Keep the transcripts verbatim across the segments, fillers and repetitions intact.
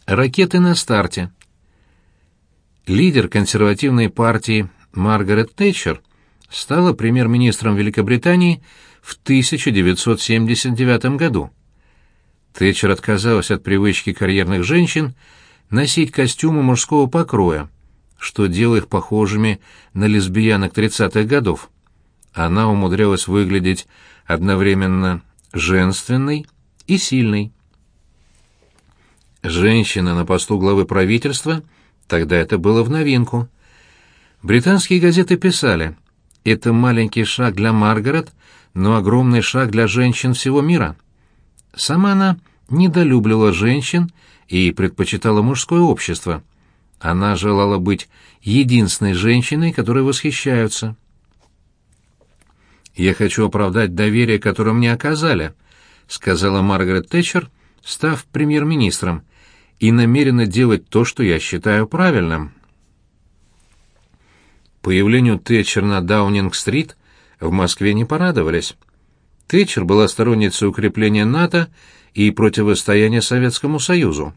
Ракеты на старте. Лидер консервативной партии Маргарет Тэтчер стала премьер-министром Великобритании в тысяча девятьсот семьдесят девятом году. Тэтчер отказалась от привычки карьерных женщин носить костюмы мужского покроя, что делало их похожими на лесбиянок тридцатых годов. Она умудрялась выглядеть одновременно женственной и сильной. Женщина на посту главы правительства, тогда это было в новинку. Британские газеты писали: «Это маленький шаг для Маргарет, но огромный шаг для женщин всего мира». Сама она недолюбливала женщин и предпочитала мужское общество. Она желала быть единственной женщиной, которой восхищаются. «Я хочу оправдать доверие, которое мне оказали», — сказала Маргарет Тэтчер, став премьер-министром, «и намерена делать то, что я считаю правильным». Появлению Тэтчер на Даунинг-стрит в Москве не порадовались. Тэтчер была сторонницей укрепления НАТО и противостояния Советскому Союзу.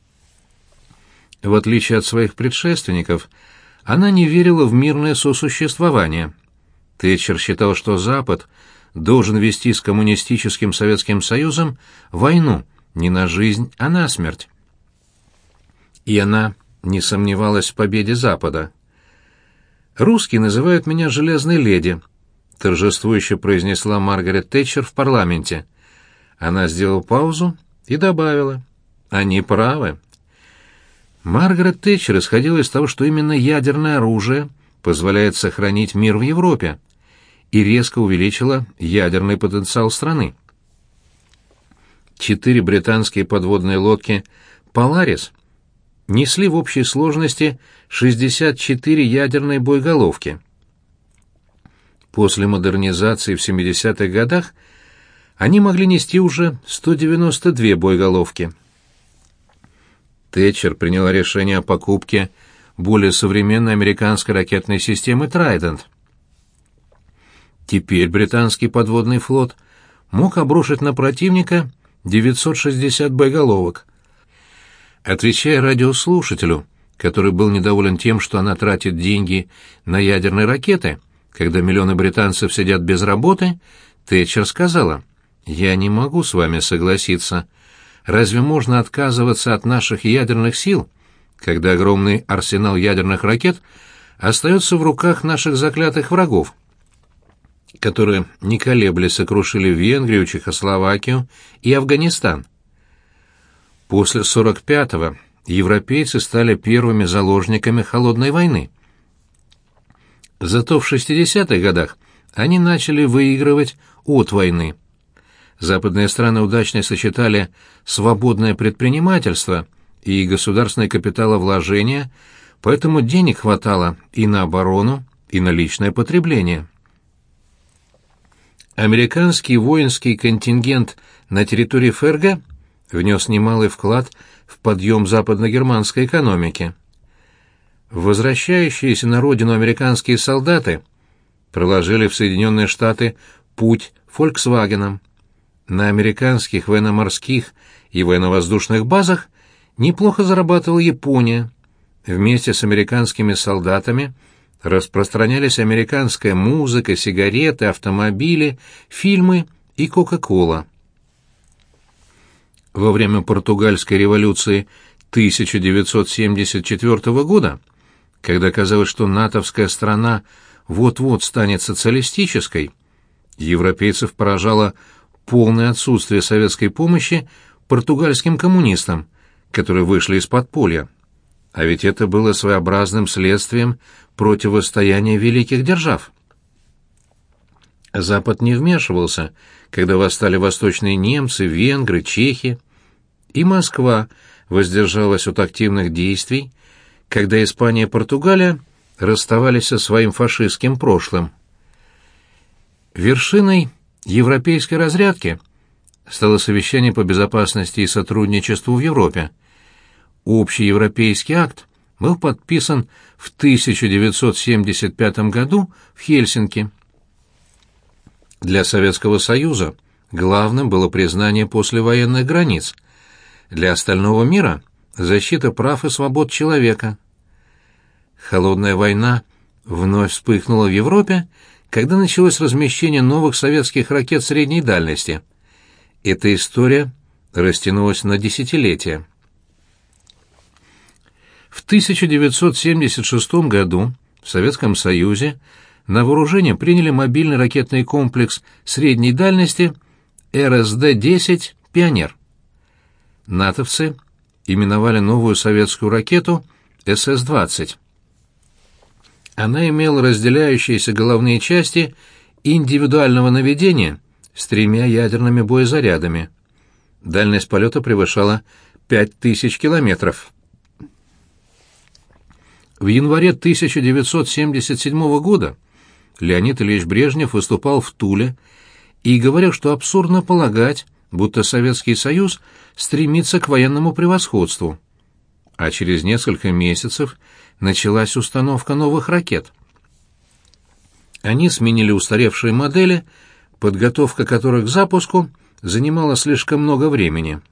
В отличие от своих предшественников, она не верила в мирное сосуществование. Тэтчер считал, что Запад должен вести с коммунистическим Советским Союзом войну не на жизнь, а на смерть. И она не сомневалась в победе Запада. «Русские называют меня «железной леди», — торжествующе произнесла Маргарет Тэтчер в парламенте. Она сделала паузу и добавила: «Они правы». Маргарет Тэтчер исходила из того, что именно ядерное оружие позволяет сохранить мир в Европе, и резко увеличила ядерный потенциал страны. Четыре британские подводные лодки «Поларис» несли в общей сложности шестьдесят четыре ядерные боеголовки. После модернизации в семидесятых годах они могли нести уже сто девяносто две боеголовки. Тэтчер приняла решение о покупке более современной американской ракетной системы «Трайдент». Теперь британский подводный флот мог обрушить на противника девятьсот шестьдесят боеголовок. Отвечая радиослушателю, который был недоволен тем, что она тратит деньги на ядерные ракеты, когда миллионы британцев сидят без работы, Тэтчер сказала: «Я не могу с вами согласиться. Разве можно отказываться от наших ядерных сил, когда огромный арсенал ядерных ракет остается в руках наших заклятых врагов, которые, не колеблясь, сокрушили Венгрию, Чехословакию и Афганистан?» После сорок пятого европейцы стали первыми заложниками холодной войны. Зато в шестидесятых годах они начали выигрывать от войны. Западные страны удачно сочетали свободное предпринимательство и государственное капиталовложения, поэтому денег хватало и на оборону, и на личное потребление. Американский воинский контингент на территории ФРГ внес немалый вклад в подъем западно-германской экономики. Возвращающиеся на родину американские солдаты проложили в Соединенные Штаты путь «Фольксвагенам». На американских военно-морских и военно-воздушных базах неплохо зарабатывала Япония. Вместе с американскими солдатами распространялись американская музыка, сигареты, автомобили, фильмы и Кока-Кола. Во время португальской революции тысяча девятьсот семьдесят четвёртого года, когда казалось, что натовская страна вот-вот станет социалистической, европейцев поражало полное отсутствие советской помощи португальским коммунистам, которые вышли из подполья. А ведь это было своеобразным следствием противостояния великих держав. Запад не вмешивался, когда восстали восточные немцы, венгры, чехи, и Москва воздержалась от активных действий, когда Испания и Португалия расставались со своим фашистским прошлым. Вершиной европейской разрядки стало совещание по безопасности и сотрудничеству в Европе. Общий европейский акт был подписан в тысяча девятьсот семьдесят пятом году в Хельсинки. Для Советского Союза главным было признание послевоенных границ. Для остального мира защита прав и свобод человека. Холодная война вновь вспыхнула в Европе, когда началось размещение новых советских ракет средней дальности. Эта история растянулась на десятилетия. В тысяча девятьсот семьдесят шестом году в Советском Союзе на вооружение приняли мобильный ракетный комплекс средней дальности эр эс дэ десять «Пионер». Натовцы именовали новую советскую ракету эс эс двадцать. Она имела разделяющиеся головные части индивидуального наведения с тремя ядерными боезарядами. Дальность полета превышала пять тысяч километров. В январе тысяча девятьсот семьдесят седьмого года Леонид Ильич Брежнев выступал в Туле и говорил, что абсурдно полагать, будто Советский Союз стремится к военному превосходству. А через несколько месяцев началась установка новых ракет. Они сменили устаревшие модели, подготовка которых к запуску занимала слишком много времени.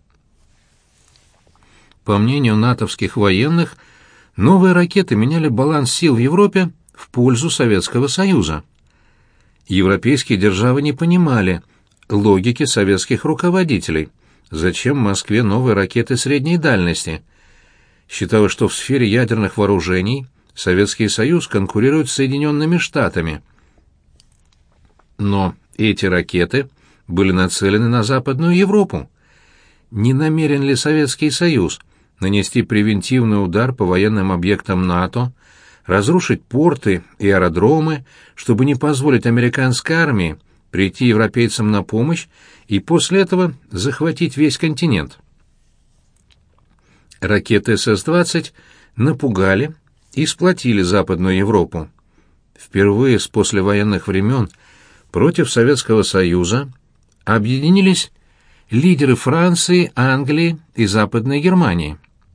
По мнению натовских военных, новые ракеты меняли баланс сил в Европе в пользу Советского Союза. Европейские державы не понимали логики советских руководителей. Зачем Москве новые ракеты средней дальности? Считалось, что в сфере ядерных вооружений Советский Союз конкурирует с Соединенными Штатами. Но эти ракеты были нацелены на Западную Европу. Не намерен ли Советский Союз нанести превентивный удар по военным объектам НАТО, разрушить порты и аэродромы, чтобы не позволить американской армии прийти европейцам на помощь и после этого захватить весь континент? Ракеты эс эс двадцать напугали и сплотили Западную Европу. Впервые с послевоенных времен против Советского Союза объединились лидеры Франции, Англии и Западной Германии.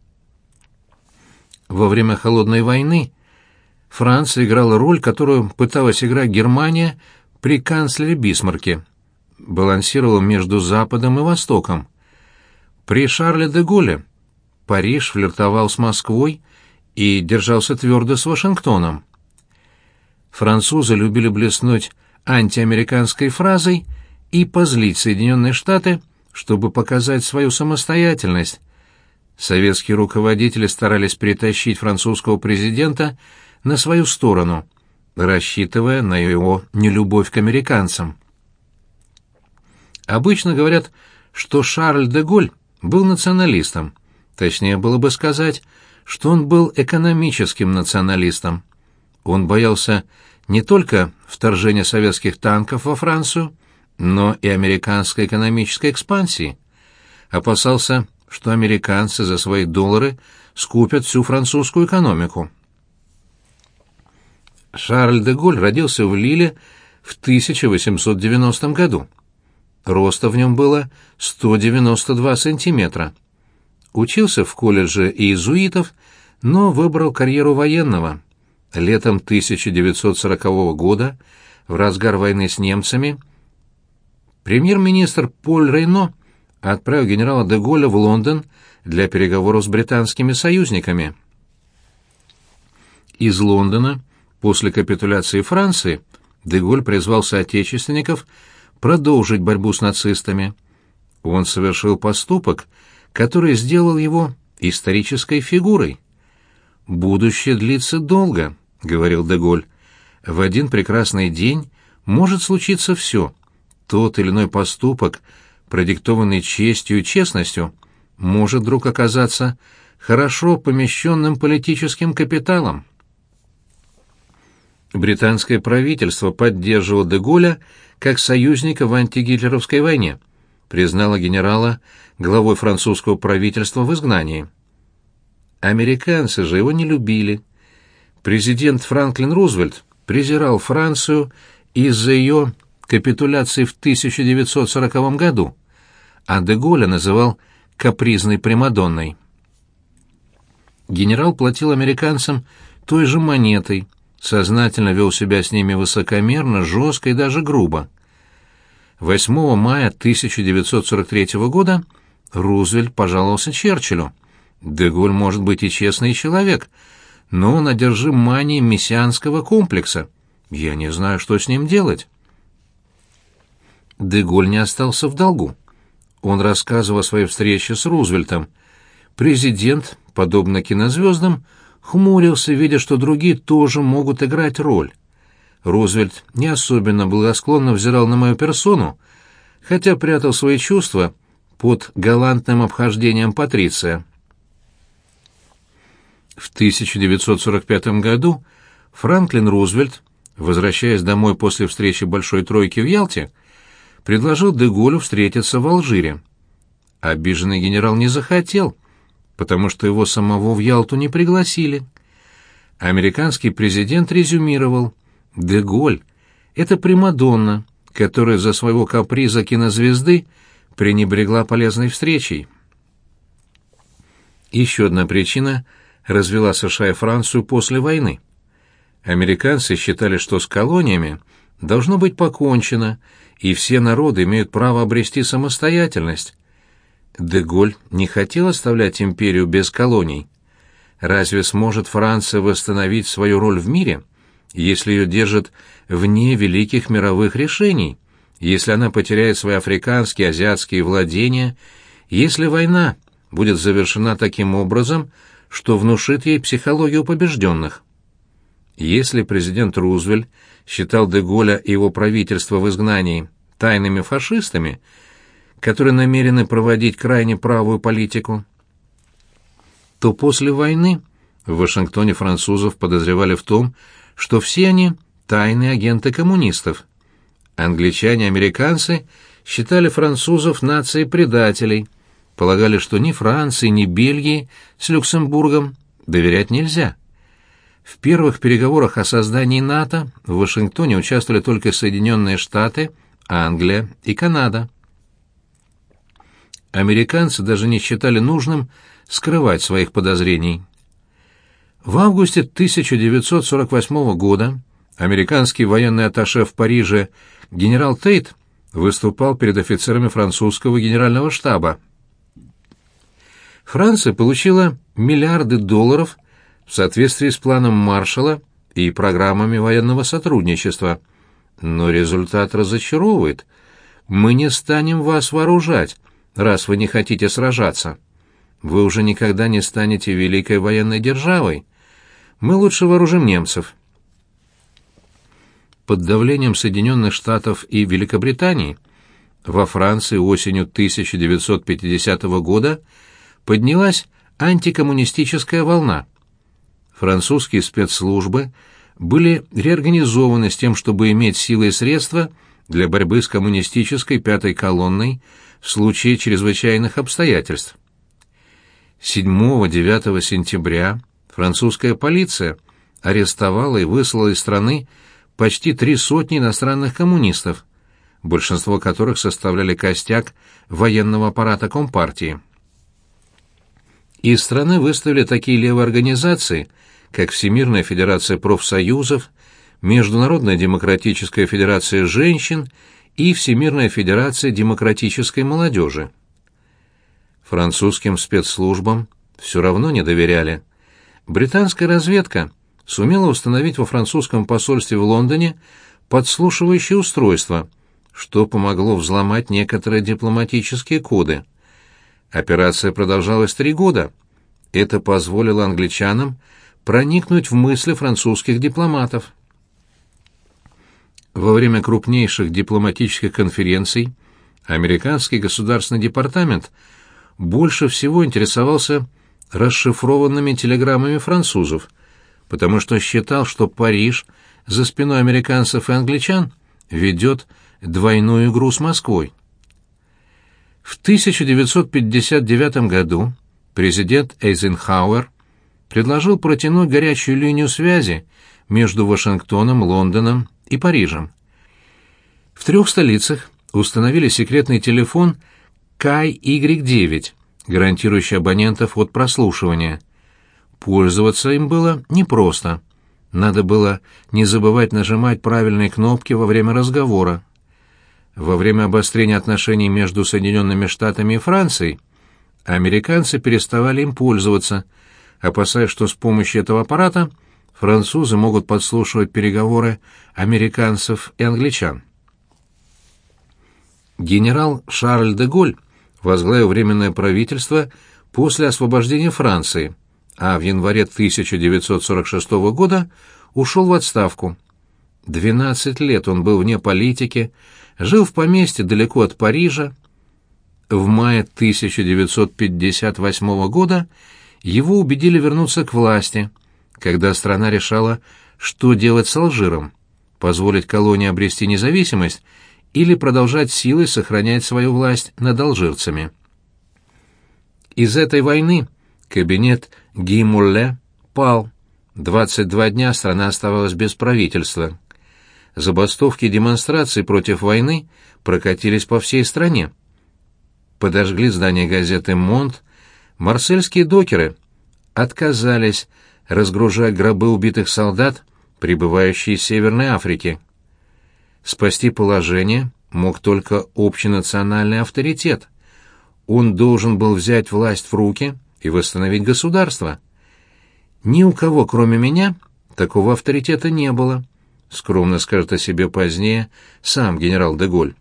Во время Холодной войны Франция играла роль, которую пыталась играть Германия при канцлере Бисмарке, балансировала между Западом и Востоком. При Шарле де Голле Париж флиртовал с Москвой и держался твердо с Вашингтоном. Французы любили блеснуть антиамериканской фразой и позлить Соединенные Штаты, чтобы показать свою самостоятельность. Советские руководители старались перетащить французского президента на свою сторону, рассчитывая на его нелюбовь к американцам. Обычно говорят, что Шарль де Голль был националистом. Точнее было бы сказать, что он был экономическим националистом. Он боялся не только вторжения советских танков во Францию, но и американской экономической экспансии. Опасался, что американцы за свои доллары скупят всю французскую экономику. Шарль де Голль родился в Лиле в тысяча восемьсот девяностом году. Роста в нем было сто девяносто два сантиметра. Учился в колледже иезуитов, но выбрал карьеру военного. Летом тысяча девятьсот сорокового года, в разгар войны с немцами, премьер-министр Поль Рейно отправил генерала де Голля в Лондон для переговоров с британскими союзниками. Из Лондона, после капитуляции Франции, де Голль призвал соотечественников продолжить борьбу с нацистами. Он совершил поступок, который сделал его исторической фигурой. «Будущее длится долго», — говорил де Голль. «В один прекрасный день может случиться все. Тот или иной поступок, продиктованный честью и честностью, может вдруг оказаться хорошо помещенным политическим капиталом». Британское правительство поддерживало де Голля как союзника в антигитлеровской войне, признало генерала главой французского правительства в изгнании. Американцы же его не любили. Президент Франклин Рузвельт презирал Францию из-за ее капитуляции в тысяча девятьсот сороковом году, а де Голля называл капризной примадонной. Генерал платил американцам той же монетой, сознательно вел себя с ними высокомерно, жестко и даже грубо. восьмого мая тысяча девятьсот сорок третьего года Рузвельт пожаловался Черчиллю. Де Голль может быть и честный человек, но он одержим манией мессианского комплекса. Я не знаю, что с ним делать». Де Голль не остался в долгу. Он рассказывал о своей встрече с Рузвельтом. Президент, подобно кинозвездам, хмурился, видя, что другие тоже могут играть роль. Рузвельт не особенно благосклонно взирал на мою персону, хотя прятал свои чувства под галантным обхождением Патриция. В тысяча девятьсот сорок пятом году Франклин Рузвельт, возвращаясь домой после встречи Большой Тройки в Ялте, предложил де Голлю встретиться в Алжире. Обиженный генерал не захотел, потому что его самого в Ялту не пригласили. Американский президент резюмировал: «Де Голль — это примадонна, которая за своего каприза кинозвезды пренебрегла полезной встречей». Еще одна причина развела США и Францию после войны. Американцы считали, что с колониями должно быть покончено, и все народы имеют право обрести самостоятельность. Де Голль не хотел оставлять империю без колоний. Разве сможет Франция восстановить свою роль в мире, если ее держат вне великих мировых решений, если она потеряет свои африканские, азиатские владения, если война будет завершена таким образом, что внушит ей психологию побежденных? Если президент Рузвельт считал де Голля и его правительство в изгнании тайными фашистами, которые намерены проводить крайне правую политику, то после войны в Вашингтоне французов подозревали в том, что все они тайные агенты коммунистов. Англичане и американцы считали французов нацией предателей, полагали, что ни Франции, ни Бельгии с Люксембургом доверять нельзя. В первых переговорах о создании НАТО в Вашингтоне участвовали только Соединенные Штаты, Англия и Канада. Американцы даже не считали нужным скрывать своих подозрений. В августе тысяча девятьсот сорок восьмого года американский военный атташе в Париже генерал Тейт выступал перед офицерами французского генерального штаба. Франция получила миллиарды долларов в соответствии с планом Маршалла и программами военного сотрудничества. Но результат разочаровывает. Мы не станем вас вооружать, раз вы не хотите сражаться. Вы уже никогда не станете великой военной державой. Мы лучше вооружим немцев. Под давлением Соединенных Штатов и Великобритании во Франции осенью тысяча девятьсот пятидесятого года поднялась антикоммунистическая волна. Французские спецслужбы были реорганизованы с тем, чтобы иметь силы и средства для борьбы с коммунистической пятой колонной в случае чрезвычайных обстоятельств. седьмого-девятого сентября французская полиция арестовала и выслала из страны почти три сотни иностранных коммунистов, большинство которых составляли костяк военного аппарата Компартии. Из страны выставили такие левые организации, как Всемирная федерация профсоюзов, Международная демократическая федерация женщин и Всемирная федерация демократической молодежи. Французским спецслужбам все равно не доверяли. Британская разведка сумела установить во французском посольстве в Лондоне подслушивающее устройство, что помогло взломать некоторые дипломатические коды. Операция продолжалась три года. Это позволило англичанам проникнуть в мысли французских дипломатов. Во время крупнейших дипломатических конференций американский государственный департамент больше всего интересовался расшифрованными телеграммами французов, потому что считал, что Париж за спиной американцев и англичан ведет двойную игру с Москвой. В тысяча девятьсот пятьдесят девятом году президент Эйзенхауэр предложил протянуть горячую линию связи между Вашингтоном, Лондоном и Парижем. В трех столицах установили секретный телефон Кай игрек девять, гарантирующий абонентов от прослушивания. Пользоваться им было непросто. Надо было не забывать нажимать правильные кнопки во время разговора. Во время обострения отношений между Соединенными Штатами и Францией а американцы переставали им пользоваться, опасаясь, что с помощью этого аппарата французы могут подслушивать переговоры американцев и англичан. Генерал Шарль де Голль возглавил Временное правительство после освобождения Франции, а в январе тысяча девятьсот сорок шестого года ушел в отставку. Двенадцать лет он был вне политики, жил в поместье далеко от Парижа. В мае тысяча девятьсот пятьдесят восьмого года его убедили вернуться к власти, когда страна решала, что делать с Алжиром: позволить колонии обрести независимость или продолжать силой сохранять свою власть над алжирцами. Из этой войны кабинет Ги Молле пал. двадцать два дня страна оставалась без правительства. Забастовки и демонстрации против войны прокатились по всей стране. Подожгли здание газеты «Монт», марсельские докеры отказались разгружать гробы убитых солдат, прибывающие из Северной Африки. Спасти положение мог только общенациональный авторитет. Он должен был взять власть в руки и восстановить государство. Ни у кого, кроме меня, такого авторитета не было, скромно скажет о себе позднее сам генерал де Голль.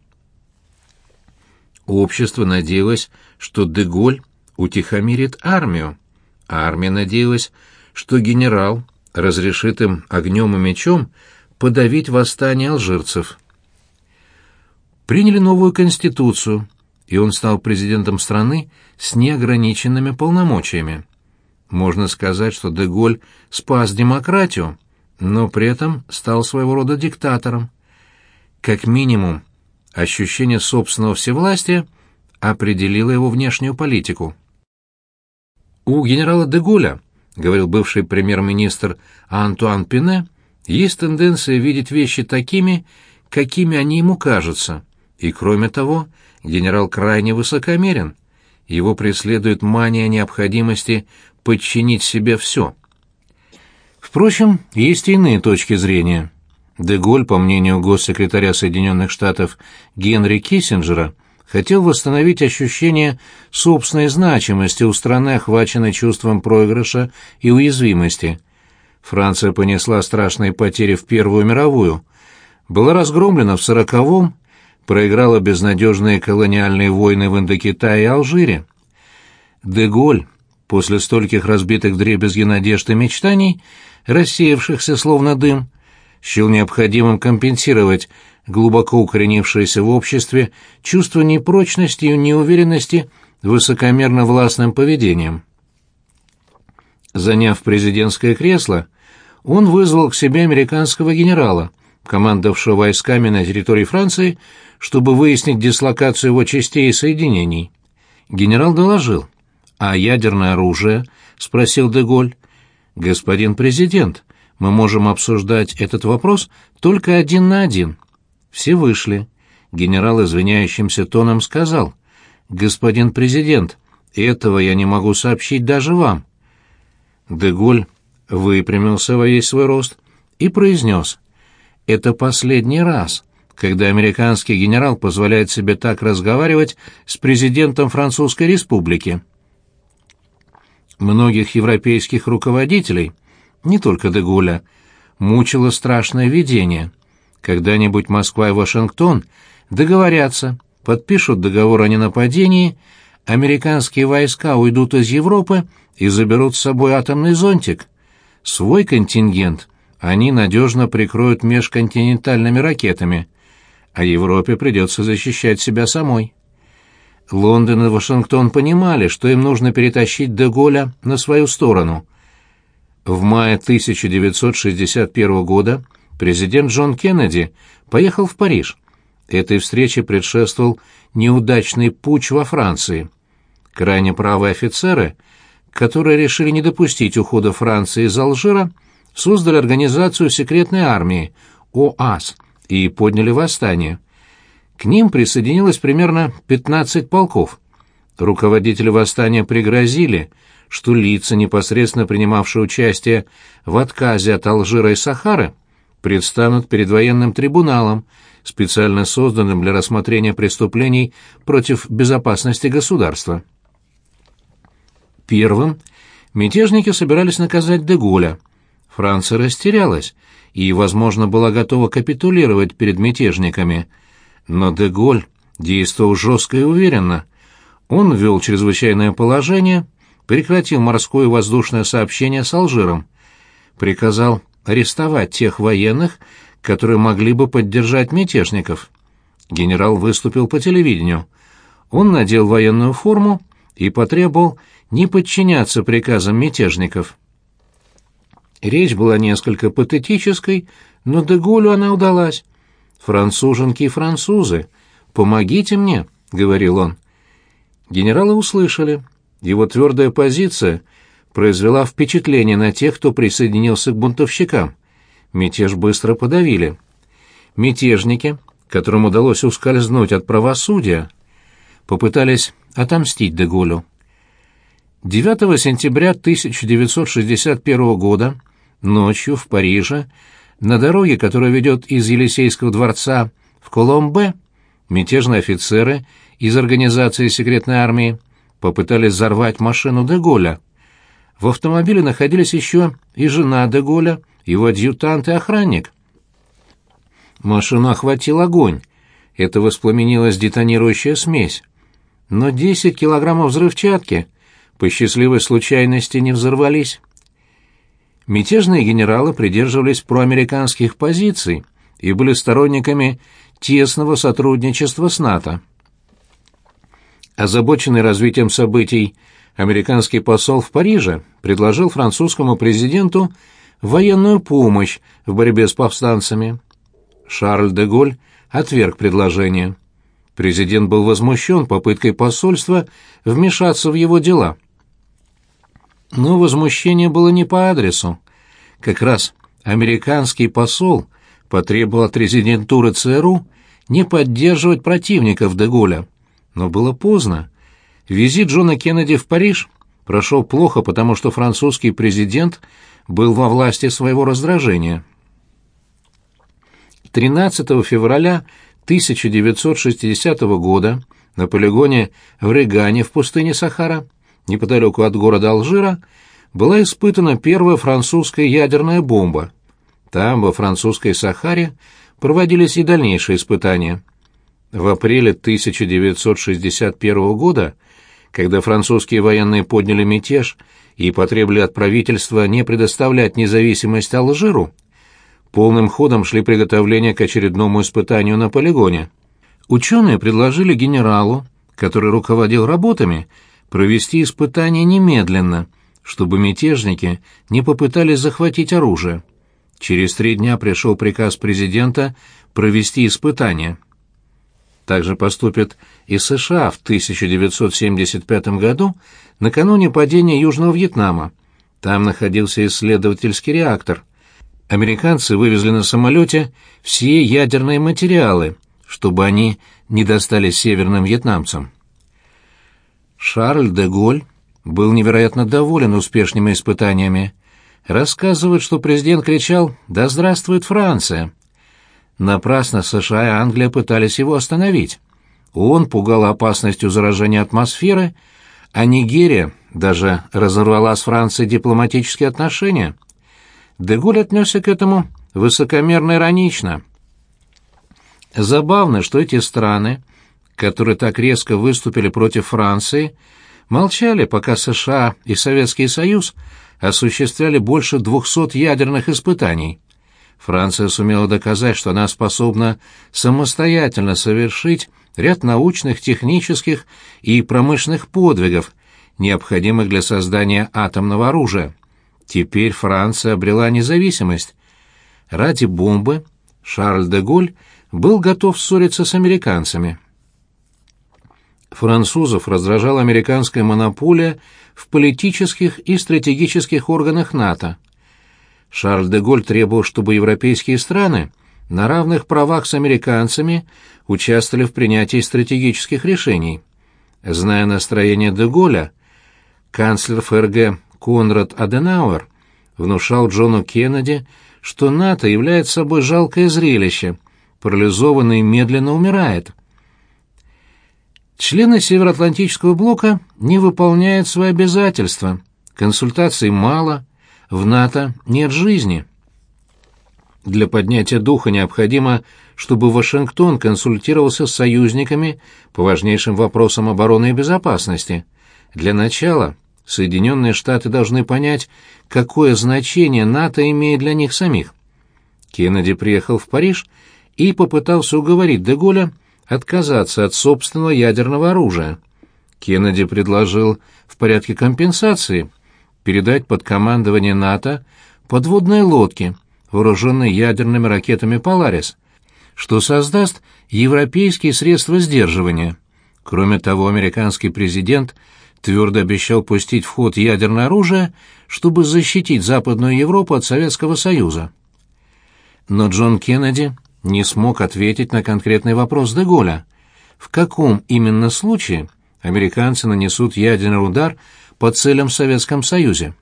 Общество надеялось, что де Голль утихомирит армию, а армия надеялась, что генерал разрешит им огнем и мечом подавить восстание алжирцев. Приняли новую конституцию, и он стал президентом страны с неограниченными полномочиями. Можно сказать, что де Голль спас демократию, но при этом стал своего рода диктатором. Как минимум, ощущение собственного всевластия определило его внешнюю политику. У генерала де Голля, говорил бывший премьер-министр Антуан Пине, есть тенденция видеть вещи такими, какими они ему кажутся, и, кроме того, генерал крайне высокомерен. Его преследует мания необходимости подчинить себе все. Впрочем, есть и иные точки зрения. Де Голль, по мнению госсекретаря Соединенных Штатов Генри Киссинджера, хотел восстановить ощущение собственной значимости у страны, охваченной чувством проигрыша и уязвимости. Франция понесла страшные потери в Первую мировую, была разгромлена в сороковом, проиграла безнадежные колониальные войны в Индокитае и Алжире. Де Голль, после стольких разбитых вдребезги надежд и мечтаний, рассеявшихся словно дым, счел необходимым компенсировать глубоко укоренившееся в обществе чувство непрочности и неуверенности высокомерно-властным поведением. Заняв президентское кресло, он вызвал к себе американского генерала, командовавшего войсками на территории Франции, чтобы выяснить дислокацию его частей и соединений. Генерал доложил: «А ядерное оружие?» — спросил де Голль. «Господин президент, мы можем обсуждать этот вопрос только один на один». Все вышли. Генерал извиняющимся тоном сказал: «Господин президент, этого я не могу сообщить даже вам». Де Голль выпрямился во весь свой рост и произнес: «Это последний раз, когда американский генерал позволяет себе так разговаривать с президентом Французской Республики». Многих европейских руководителей, не только де Голля, мучило страшное видение. Когда-нибудь Москва и Вашингтон договорятся, подпишут договор о ненападении, американские войска уйдут из Европы и заберут с собой атомный зонтик. Свой контингент они надежно прикроют межконтинентальными ракетами, а Европе придется защищать себя самой. Лондон и Вашингтон понимали, что им нужно перетащить де Голля на свою сторону. В мае тысяча девятьсот шестьдесят первого года президент Джон Кеннеди поехал в Париж. Этой встрече предшествовал неудачный путч во Франции. Крайне правые офицеры, которые решили не допустить ухода Франции из Алжира, создали организацию секретной армии ОАС и подняли восстание. К ним присоединилось примерно пятнадцать полков. Руководители восстания пригрозили, что лица, непосредственно принимавшие участие в отказе от Алжира и Сахары, предстанут перед военным трибуналом, специально созданным для рассмотрения преступлений против безопасности государства. Первым мятежники собирались наказать де Голля. Франция растерялась и, возможно, была готова капитулировать перед мятежниками. Но де Голль действовал жестко и уверенно. Он ввел чрезвычайное положение, прекратил морское и воздушное сообщение с Алжиром, приказал арестовать тех военных, которые могли бы поддержать мятежников. Генерал выступил по телевидению. Он надел военную форму и потребовал не подчиняться приказам мятежников. Речь была несколько патетической, но де Голлю она удалась. «Француженки и французы, помогите мне», — говорил он. Генералы услышали. Его твердая позиция произвела впечатление на тех, кто присоединился к бунтовщикам. Мятеж быстро подавили. Мятежники, которым удалось ускользнуть от правосудия, попытались отомстить де Голлю. девятого сентября тысяча девятьсот шестьдесят первого года ночью в Париже, на дороге, которая ведет из Елисейского дворца в Коломбе, мятежные офицеры из организации секретной армии попытались взорвать машину де Голля. В автомобиле находились еще и жена де Голля, его адъютант и охранник. Машину охватил огонь. Это воспламенилась детонирующая смесь. Но десять килограммов взрывчатки по счастливой случайности не взорвались. Мятежные генералы придерживались проамериканских позиций и были сторонниками тесного сотрудничества с НАТО. Озабоченный развитием событий, американский посол в Париже предложил французскому президенту военную помощь в борьбе с повстанцами. Шарль де Голль отверг предложение. Президент был возмущен попыткой посольства вмешаться в его дела. Но возмущение было не по адресу. Как раз американский посол потребовал от резидентуры ЦРУ не поддерживать противников де Голля. Но было поздно. Визит Джона Кеннеди в Париж прошел плохо, потому что французский президент был во власти своего раздражения. тринадцатого февраля тысяча девятьсот шестидесятого года на полигоне в Регане в пустыне Сахара, неподалеку от города Алжира, была испытана первая французская ядерная бомба. Там, во французской Сахаре, проводились и дальнейшие испытания. В апреле тысяча девятьсот шестьдесят первого года, когда французские военные подняли мятеж и потребовали от правительства не предоставлять независимость Алжиру, полным ходом шли приготовления к очередному испытанию на полигоне. Ученые предложили генералу, который руководил работами, провести испытание немедленно, чтобы мятежники не попытались захватить оружие. Через три дня пришел приказ президента провести испытание. Так же поступит и США в тысяча девятьсот семьдесят пятом году, накануне падения Южного Вьетнама. Там находился исследовательский реактор. Американцы вывезли на самолете все ядерные материалы, чтобы они не достались северным вьетнамцам. Шарль де Голль был невероятно доволен успешными испытаниями. Рассказывают, что президент кричал «Да здравствует Франция!». Напрасно США и Англия пытались его остановить. Он пугал опасностью заражения атмосферы, а Нигерия даже разорвала с Францией дипломатические отношения. Де Голль отнесся к этому высокомерно и иронично. Забавно, что эти страны, которые так резко выступили против Франции, молчали, пока США и Советский Союз осуществляли больше двухсот ядерных испытаний. Франция сумела доказать, что она способна самостоятельно совершить ряд научных, технических и промышленных подвигов, необходимых для создания атомного оружия. Теперь Франция обрела независимость. Ради бомбы Шарль де Голль был готов ссориться с американцами. Французов раздражала американская монополия в политических и стратегических органах НАТО. Шарль де Голль требовал, чтобы европейские страны на равных правах с американцами участвовали в принятии стратегических решений. Зная настроение де Голля, канцлер ФРГ Конрад Аденауэр внушал Джону Кеннеди, что НАТО является собой жалкое зрелище, парализованный медленно умирает. Члены Североатлантического блока не выполняют свои обязательства. Консультаций мало, в НАТО нет жизни. Для поднятия духа необходимо, чтобы Вашингтон консультировался с союзниками по важнейшим вопросам обороны и безопасности. Для начала Соединенные Штаты должны понять, какое значение НАТО имеет для них самих. Кеннеди приехал в Париж и попытался уговорить де Голля отказаться от собственного ядерного оружия. Кеннеди предложил в порядке компенсации передать под командование НАТО подводные лодки, вооруженные ядерными ракетами «Поларис», что создаст европейские средства сдерживания. Кроме того, американский президент твердо обещал пустить в ход ядерное оружие, чтобы защитить Западную Европу от Советского Союза. Но Джон Кеннеди не смог ответить на конкретный вопрос де Голля. В каком именно случае американцы нанесут ядерный удар по целям в Советском Союзе?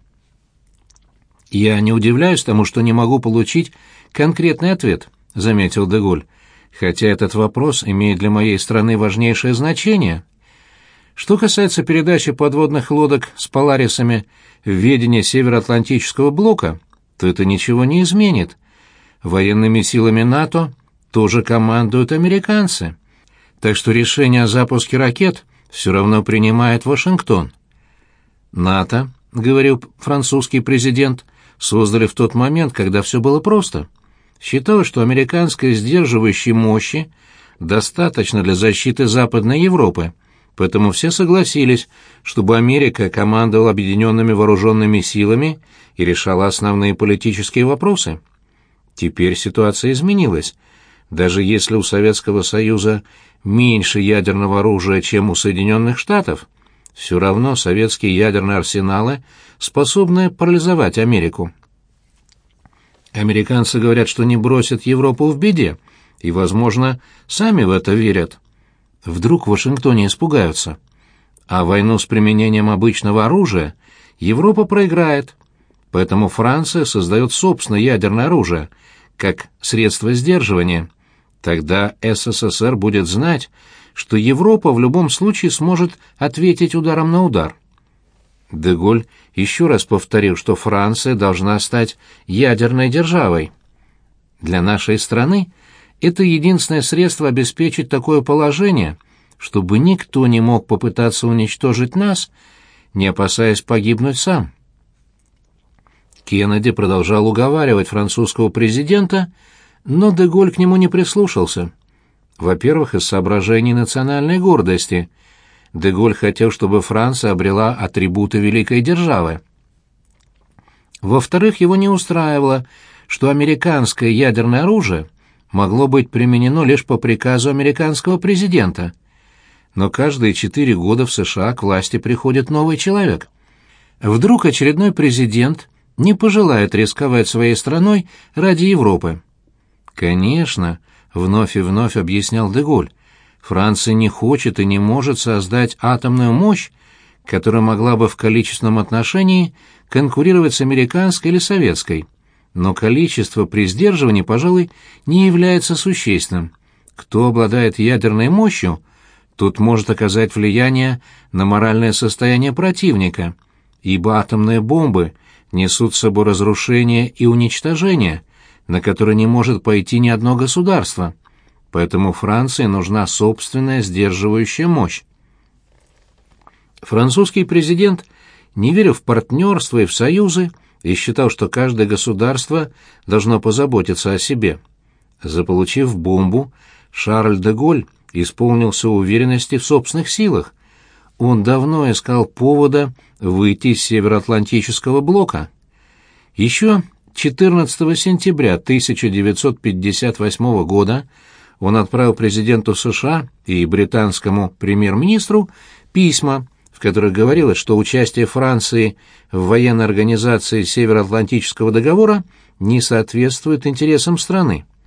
«Я не удивляюсь тому, что не могу получить конкретный ответ», — заметил де Голль, «хотя этот вопрос имеет для моей страны важнейшее значение. Что касается передачи подводных лодок с «Поларисами» в ведение Североатлантического блока, то это ничего не изменит. Военными силами НАТО тоже командуют американцы, так что решение о запуске ракет все равно принимает Вашингтон. НАТО, — говорил французский президент, — создали в тот момент, когда все было просто. Считалось, что американской сдерживающей мощи достаточно для защиты Западной Европы, поэтому все согласились, чтобы Америка командовала объединенными вооруженными силами и решала основные политические вопросы. Теперь ситуация изменилась. Даже если у Советского Союза меньше ядерного оружия, чем у Соединенных Штатов, все равно советские ядерные арсеналы способны парализовать Америку. Американцы говорят, что не бросят Европу в беде, и, возможно, сами в это верят. Вдруг в Вашингтоне испугаются. А войну с применением обычного оружия Европа проиграет, поэтому Франция создает собственное ядерное оружие, как средство сдерживания. Тогда СССР будет знать, что Европа в любом случае сможет ответить ударом на удар. Де Голль еще раз повторил, что Франция должна стать ядерной державой. Для нашей страны это единственное средство обеспечить такое положение, чтобы никто не мог попытаться уничтожить нас, не опасаясь погибнуть сам. Кеннеди продолжал уговаривать французского президента, но де Голль к нему не прислушался. Во-первых, из соображений национальной гордости. Де Голль хотел, чтобы Франция обрела атрибуты великой державы. Во-вторых, его не устраивало, что американское ядерное оружие могло быть применено лишь по приказу американского президента. Но каждые четыре года в США к власти приходит новый человек. Вдруг очередной президент не пожелает рисковать своей страной ради Европы. Конечно, вновь и вновь объяснял де Голль, Франция не хочет и не может создать атомную мощь, которая могла бы в количественном отношении конкурировать с американской или советской. Но количество при сдерживании, пожалуй, не является существенным. Кто обладает ядерной мощью, тот может оказать влияние на моральное состояние противника, ибо атомные бомбы несут с собой разрушение и уничтожение, на которые не может пойти ни одно государство. Поэтому Франции нужна собственная сдерживающая мощь. Французский президент не верил в партнерство и в союзы и считал, что каждое государство должно позаботиться о себе. Заполучив бомбу, Шарль де Голль исполнился уверенности в собственных силах. Он давно искал повода выйти из Североатлантического блока. Еще четырнадцатого сентября тысяча девятьсот пятьдесят восьмого года он отправил президенту США и британскому премьер-министру письма, в которых говорилось, что участие Франции в военной организации Североатлантического договора не соответствует интересам страны.